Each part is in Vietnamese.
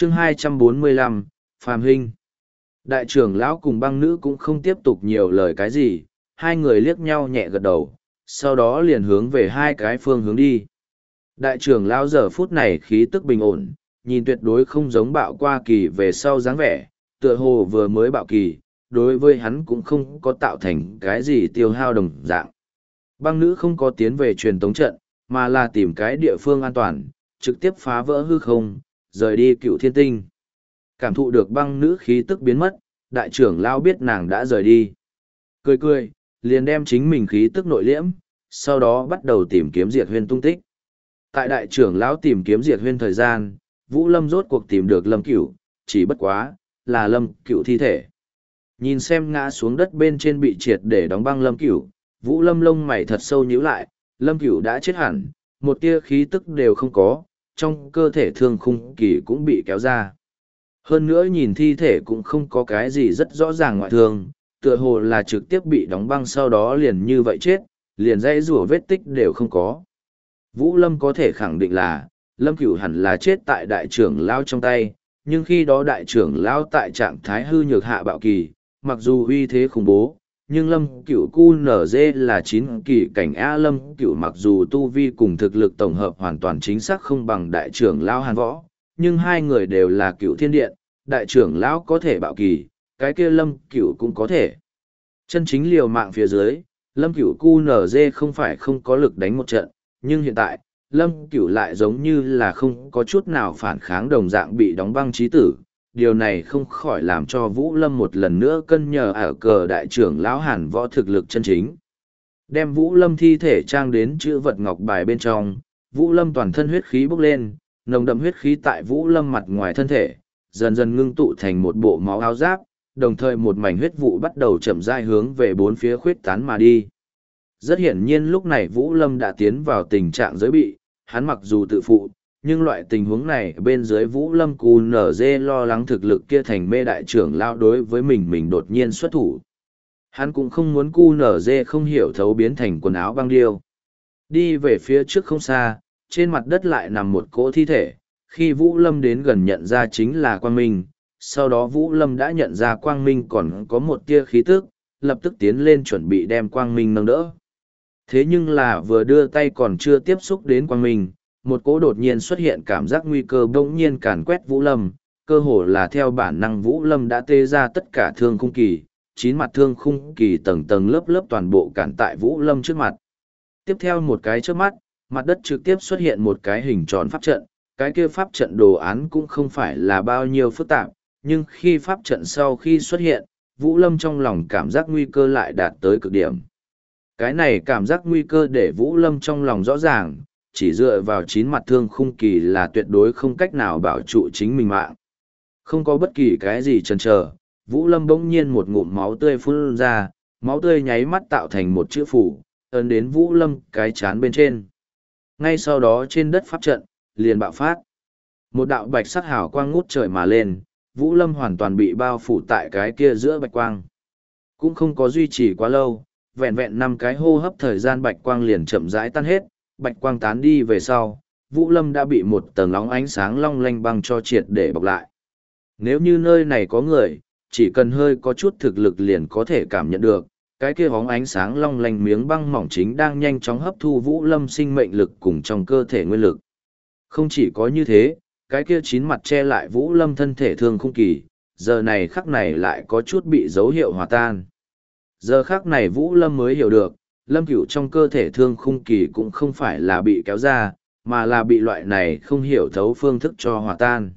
chương 245, Phàm Hinh. Đại trưởng lão cùng băng nữ cũng không tiếp tục nhiều lời cái gì, hai người liếc nhau nhẹ gật đầu, sau đó liền hướng về hai cái phương hướng đi. Đại trưởng lão giờ phút này khí tức bình ổn, nhìn tuyệt đối không giống bạo qua kỳ về sau dáng vẻ, tựa hồ vừa mới bạo kỳ, đối với hắn cũng không có tạo thành cái gì tiêu hao đồng dạng. Băng nữ không có tiến về truyền tống trận, mà là tìm cái địa phương an toàn, trực tiếp phá vỡ hư không, rời đi Cựu Thiên Tinh. Cảm thụ được băng nữ khí tức biến mất, đại trưởng lão biết nàng đã rời đi. Cười cười, liền đem chính mình khí tức nội liễm, sau đó bắt đầu tìm kiếm Diệt Huyên tung tích. Tại đại trưởng lão tìm kiếm Diệt Huyên thời gian, Vũ Lâm rốt cuộc tìm được Lâm Cửu, chỉ bất quá, là Lâm Cửu thi thể. Nhìn xem ngã xuống đất bên trên bị triệt để đóng băng Lâm Cửu, Vũ Lâm lông mày thật sâu nhíu lại, Lâm Cửu đã chết hẳn, một tia khí tức đều không có, trong cơ thể thương khung kỳ cũng bị kéo ra. Hơn nữa nhìn thi thể cũng không có cái gì rất rõ ràng ngoại thương, tựa hồ là trực tiếp bị đóng băng sau đó liền như vậy chết, liền dãy rủa vết tích đều không có. Vũ Lâm có thể khẳng định là, Lâm Cửu hẳn là chết tại đại trưởng lão trong tay, nhưng khi đó đại trưởng lão tại trạng thái hư nhược hạ bạo kỳ, mặc dù uy thế khủng bố, nhưng Lâm Cửu QNZ là 9 kỳ cảnh A. Lâm Cửu mặc dù tu vi cùng thực lực tổng hợp hoàn toàn chính xác không bằng đại trưởng lão Hàn Võ, nhưng hai người đều là Cửu Thiên Điện, đại trưởng lão có thể bạo kỳ, cái kia Lâm Cửu cũng có thể. Chân chính liều mạng phía dưới, Lâm Cửu QNZ không phải không có lực đánh một trận, nhưng hiện tại, Lâm Cửu lại giống như là không có chút nào phản kháng đồng dạng bị đóng băng chí tử. Điều này không khỏi làm cho Vũ Lâm một lần nữa cân nhờ ở cờ đại trưởng lão Hàn Võ thực lực chân chính. Đem Vũ Lâm thi thể trang đến chữ vật ngọc bài bên trong, Vũ Lâm toàn thân huyết khí bốc lên, nồng đậm huyết khí tại Vũ Lâm mặt ngoài thân thể, dần dần ngưng tụ thành một bộ máu áo giáp, đồng thời một mảnh huyết vụ bắt đầu chậm rãi hướng về bốn phía khuyết tán mà đi. Rất hiển nhiên lúc này Vũ Lâm đã tiến vào tình trạng giới bị, hắn mặc dù tự phụ, nhưng loại tình huống này bên dưới Vũ Lâm QNZ lo lắng thực lực kia thành mê đại trưởng lao đối với mình đột nhiên xuất thủ. Hắn cũng không muốn QNZ không hiểu thấu biến thành quần áo băng điêu. Đi về phía trước không xa, trên mặt đất lại nằm một cỗ thi thể, khi Vũ Lâm đến gần nhận ra chính là Quang Minh, sau đó Vũ Lâm đã nhận ra Quang Minh còn có một tia khí tức, lập tức tiến lên chuẩn bị đem Quang Minh nâng đỡ. Thế nhưng là vừa đưa tay còn chưa tiếp xúc đến Quang Minh, một cỗ đột nhiên xuất hiện cảm giác nguy cơ bỗng nhiên càn quét Vũ Lâm, cơ hồ là theo bản năng Vũ Lâm đã tê ra tất cả thương khung kỳ, 9 mặt thương khung kỳ tầng tầng lớp lớp toàn bộ cản tại Vũ Lâm trước mặt. Tiếp theo một cái trước mắt, mặt đất trực tiếp xuất hiện một cái hình tròn pháp trận, cái kia pháp trận đồ án cũng không phải là bao nhiêu phức tạp, nhưng khi pháp trận sau khi xuất hiện, Vũ Lâm trong lòng cảm giác nguy cơ lại đạt tới cực điểm. Cái này cảm giác nguy cơ để Vũ Lâm trong lòng rõ ràng, chỉ dựa vào 9 mặt thương khung kỳ là tuyệt đối không cách nào bảo trụ chính mình mạng. Không có bất kỳ cái gì chần chờ, Vũ Lâm bỗng nhiên một ngụm máu tươi phun ra, máu tươi nháy mắt tạo thành một chữ phủ, ấn đến Vũ Lâm cái chán bên trên. Ngay sau đó trên đất pháp trận, liền bạo phát. Một đạo bạch sắc hào quang ngút trời mà lên, Vũ Lâm hoàn toàn bị bao phủ tại cái kia giữa bạch quang. Cũng không có duy trì quá lâu, vẹn vẹn 5 cái hô hấp thời gian bạch quang liền chậm rãi tan hết, bạch quang tán đi về sau, Vũ Lâm đã bị một tầng nóng ánh sáng long lanh băng cho triệt để bọc lại. Nếu như nơi này có người, chỉ cần hơi có chút thực lực liền có thể cảm nhận được, cái kia bóng ánh sáng long lanh miếng băng mỏng chính đang nhanh chóng hấp thu Vũ Lâm sinh mệnh lực cùng trong cơ thể nguyên lực. Không chỉ có như thế, cái kia 9 mặt che lại Vũ Lâm thân thể thương khung kỳ, giờ này khắc này lại có chút bị dấu hiệu hòa tan. Giờ khắc này Vũ Lâm mới hiểu được, Lâm Cửu trong cơ thể thương khung kỳ cũng không phải là bị kéo ra, mà là bị loại này không hiểu thấu phương thức cho hòa tan.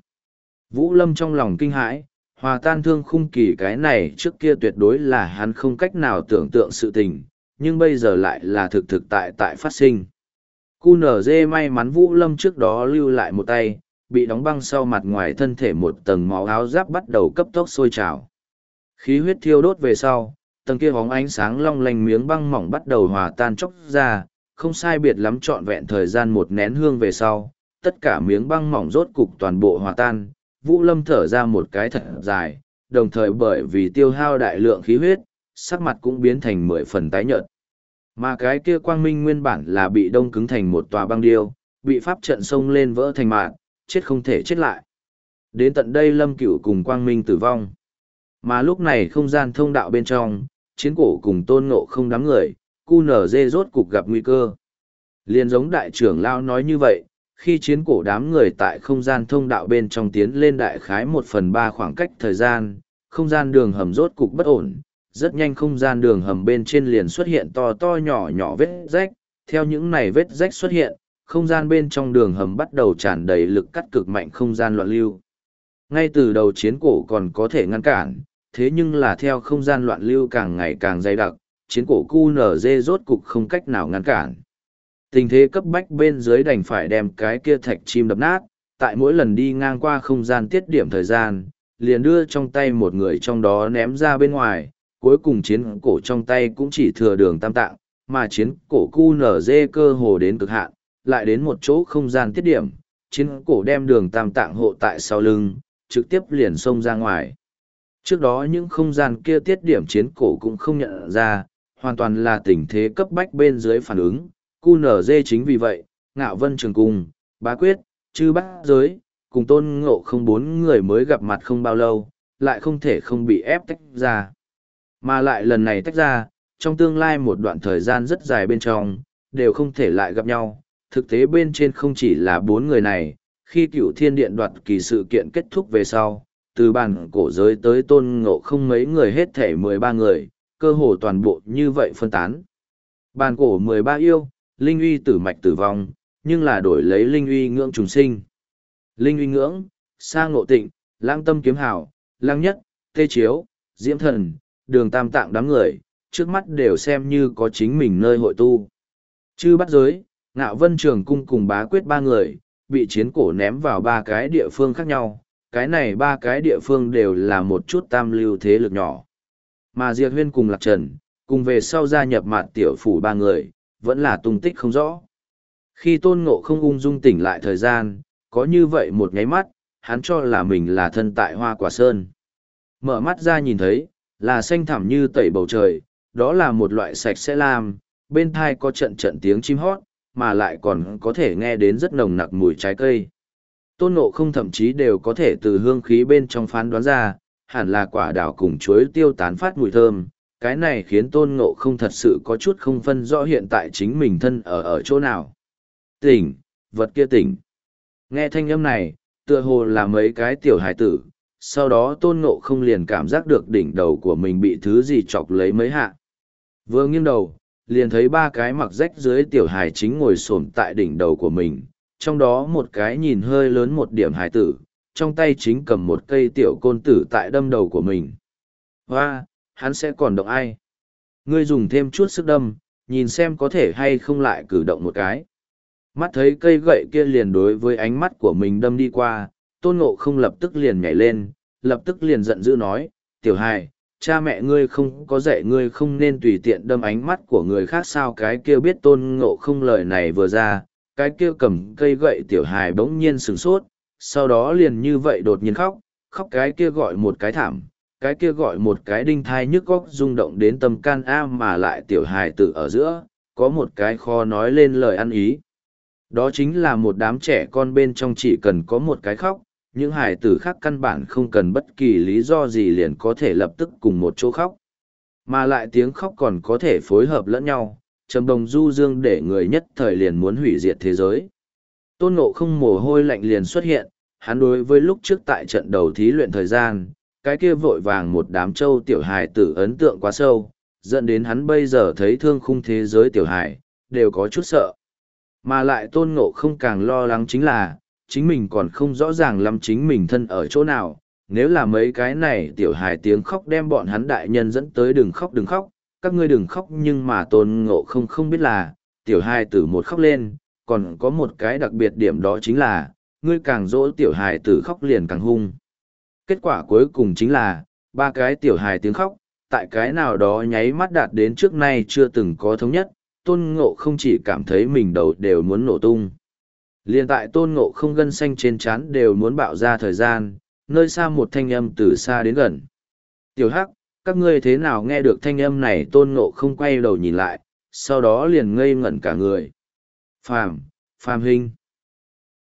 Vũ Lâm trong lòng kinh hãi, hòa tan thương khung kỳ cái này trước kia tuyệt đối là hắn không cách nào tưởng tượng sự tình, nhưng bây giờ lại là thực thực tại phát sinh. QNZ may mắn Vũ Lâm trước đó lưu lại một tay, bị đóng băng sau mặt ngoài thân thể một tầng máu áo giáp bắt đầu cấp tốc sôi trào. Khí huyết thiêu đốt về sau, tầng kia bóng ánh sáng long lanh miếng băng mỏng bắt đầu hòa tan chốc ra, không sai biệt lắm trọn vẹn thời gian một nén hương về sau, tất cả miếng băng mỏng rốt cục toàn bộ hòa tan, Vũ Lâm thở ra một cái thật dài, đồng thời bởi vì tiêu hao đại lượng khí huyết, sắc mặt cũng biến thành 10 phần tái nhợt. Mà cái kia quang minh nguyên bản là bị đông cứng thành một tòa băng điêu, bị pháp trận xông lên vỡ thành mạn, chết không thể chết lại. Đến tận đây Lâm Cửu cùng Quang Minh tử vong. Mà lúc này không gian thông đạo bên trong, Chiến Cổ cùng Tôn Ngộ Không đám người, QNZ rốt cục gặp nguy cơ. Liền giống đại trưởng lão nói như vậy, khi Chiến Cổ đám người tại không gian thông đạo bên trong tiến lên đại khái 1/3 khoảng cách thời gian, không gian đường hầm rốt cục bất ổn, rất nhanh không gian đường hầm bên trên liền xuất hiện to to nhỏ nhỏ vết rách, theo những này vết rách xuất hiện, không gian bên trong đường hầm bắt đầu tràn đầy lực cắt cực mạnh không gian loạn lưu. Ngay từ đầu Chiến Cổ còn có thể ngăn cản, thế nhưng là theo không gian loạn lưu càng ngày càng dày đặc, Chiến Cổ QNZ rốt cục không cách nào ngăn cản. Tình thế cấp bách bên dưới đành phải đem cái kia thạch chim đập nát, tại mỗi lần đi ngang qua không gian tiết điểm thời gian, liền đưa trong tay một người trong đó ném ra bên ngoài, cuối cùng Chiến Cổ trong tay cũng chỉ thừa đường tam tạng, mà Chiến Cổ QNZ cơ hồ đến cực hạn, lại đến một chỗ không gian tiết điểm, Chiến Cổ đem đường tam tạng hộ tại sau lưng, trực tiếp liền xông ra ngoài. Trước đó những không gian kia tiết điểm Chiến Cổ cũng không nhận ra, hoàn toàn là tình thế cấp bách bên dưới phản ứng. QNZ chính vì vậy, Ngạo Vân Trường Cung, Bá Quyết, Chư Bát Giới, cùng Tôn Ngộ Không 4 người mới gặp mặt không bao lâu, lại không thể không bị ép tách ra. Mà lại lần này tách ra, trong tương lai một đoạn thời gian rất dài bên trong, đều không thể lại gặp nhau. Thực tế bên trên không chỉ là 4 người này, khi Cựu Thiên Điện đoạt kỳ sự kiện kết thúc về sau, từ bản cổ giới tới Tôn Ngộ Không mấy người hết thể 13 người, cơ hồ toàn bộ như vậy phân tán. Bản cổ 13 yêu, Linh uy tử mạch tử vong, nhưng là đổi lấy Linh uy ngưỡng trùng sinh. Linh uy ngưỡng, Sa Ngộ Tịnh, Lãng Tâm Kiếm Hảo, Lăng Nhất, Tê Chiếu, Diễm Thần, Đường Tam Tạng đám người, trước mắt đều xem như có chính mình nơi hội tu. Chư Bát Giới, Ngạo Vân Trường Cung cùng Bá Quyết 3 người, bị Chiến Cổ ném vào 3 cái địa phương khác nhau, cái này 3 cái địa phương đều là một chút tam lưu thế lực nhỏ. Mà Diệp Huyên cùng Lạc Trần, cùng về sau gia nhập Mạt Tiểu Phủ 3 người, vẫn là tung tích không rõ. Khi Tôn Ngộ Không ung dung tỉnh lại thời gian, có như vậy một nháy mắt, hắn cho là mình là thân tại Hoa Quả Sơn. Mở mắt ra nhìn thấy, là xanh thẳm như tẩy bầu trời, đó là một loại sạch sẽ lam, bên thai có trận trận tiếng chim hót, mà lại còn có thể nghe đến rất nồng nặc mùi trái cây. Tôn Ngộ Không thậm chí đều có thể từ hương khí bên trong phán đoán ra, hẳn là quả đào cùng chuối tiêu tán phát mùi thơm. Cái này khiến Tôn Ngộ Không thật sự có chút không phân rõ hiện tại chính mình thân ở chỗ nào. Tỉnh, vật kia tỉnh. Nghe thanh âm này, tựa hồ là mấy cái tiểu hải tử, sau đó Tôn Ngộ Không liền cảm giác được đỉnh đầu của mình bị thứ gì chọc lấy mấy hạ. Vừa nghiêng đầu, liền thấy 3 cái mặc rách dưới tiểu hải chính ngồi xổm tại đỉnh đầu của mình, trong đó một cái nhìn hơi lớn một điểm hải tử, trong tay chính cầm một cây tiểu côn tử tại đâm đầu của mình. Hoa, hắn sẽ còn động ai? Ngươi dùng thêm chút sức đâm, nhìn xem có thể hay không lại cử động một cái. Mắt thấy cây gậy kia liền đối với ánh mắt của mình đâm đi qua, Tôn Ngộ Không lập tức liền nhảy lên, lập tức liền giận dữ nói, tiểu hài, cha mẹ ngươi không có dạy ngươi không nên tùy tiện đâm ánh mắt của người khác sao. Cái kia biết Tôn Ngộ Không lời này vừa ra, cái kia cầm cây gậy tiểu hài bỗng nhiên sửng sốt, sau đó liền như vậy đột nhiên khóc, khóc cái kia gọi một cái thảm, cái kia gọi một cái đinh thai nhức góc rung động đến tâm can mà lại tiểu hài tử ở giữa, có một cái khó nói lên lời ăn ý. Đó chính là một đám trẻ con bên trong chỉ cần có một cái khóc, những hài tử khác căn bản không cần bất kỳ lý do gì liền có thể lập tức cùng một chỗ khóc. Mà lại tiếng khóc còn có thể phối hợp lẫn nhau, trầm đồng du dương để người nhất thời liền muốn hủy diệt thế giới. Tôn Ngộ Không mồ hôi lạnh liền xuất hiện, hắn đối với lúc trước tại trận đầu thí luyện thời gian, cái kia vội vàng một đám châu tiểu hài tử ấn tượng quá sâu, dẫn đến hắn bây giờ thấy thương khung thế giới tiểu hài, đều có chút sợ. Mà lại Tôn Ngộ Không càng lo lắng chính là, chính mình còn không rõ ràng lắm chính mình thân ở chỗ nào, nếu là mấy cái này tiểu hài tiếng khóc đem bọn hắn đại nhân dẫn tới đừng khóc, các ngươi đừng khóc. Nhưng mà Tôn Ngộ Không không biết là, tiểu hài tử một khóc lên, còn có một cái đặc biệt điểm đó chính là, ngươi càng dỗ tiểu hài tử khóc liền càng hung. Kết quả cuối cùng chính là, 3 cái tiểu hài tiếng khóc, tại cái nào đó nháy mắt đạt đến trước nay chưa từng có thống nhất, Tôn Ngộ Không chỉ cảm thấy mình đầu đều muốn nổ tung. Liên tại Tôn Ngộ Không gân xanh trên trán đều muốn bạo ra thời gian, nơi xa một thanh âm từ xa đến gần. Tiểu Hắc, các ngươi thế nào nghe được thanh âm này? Tôn Ngộ Không quay đầu nhìn lại, sau đó liền ngây ngẩn cả người. Phàm huynh.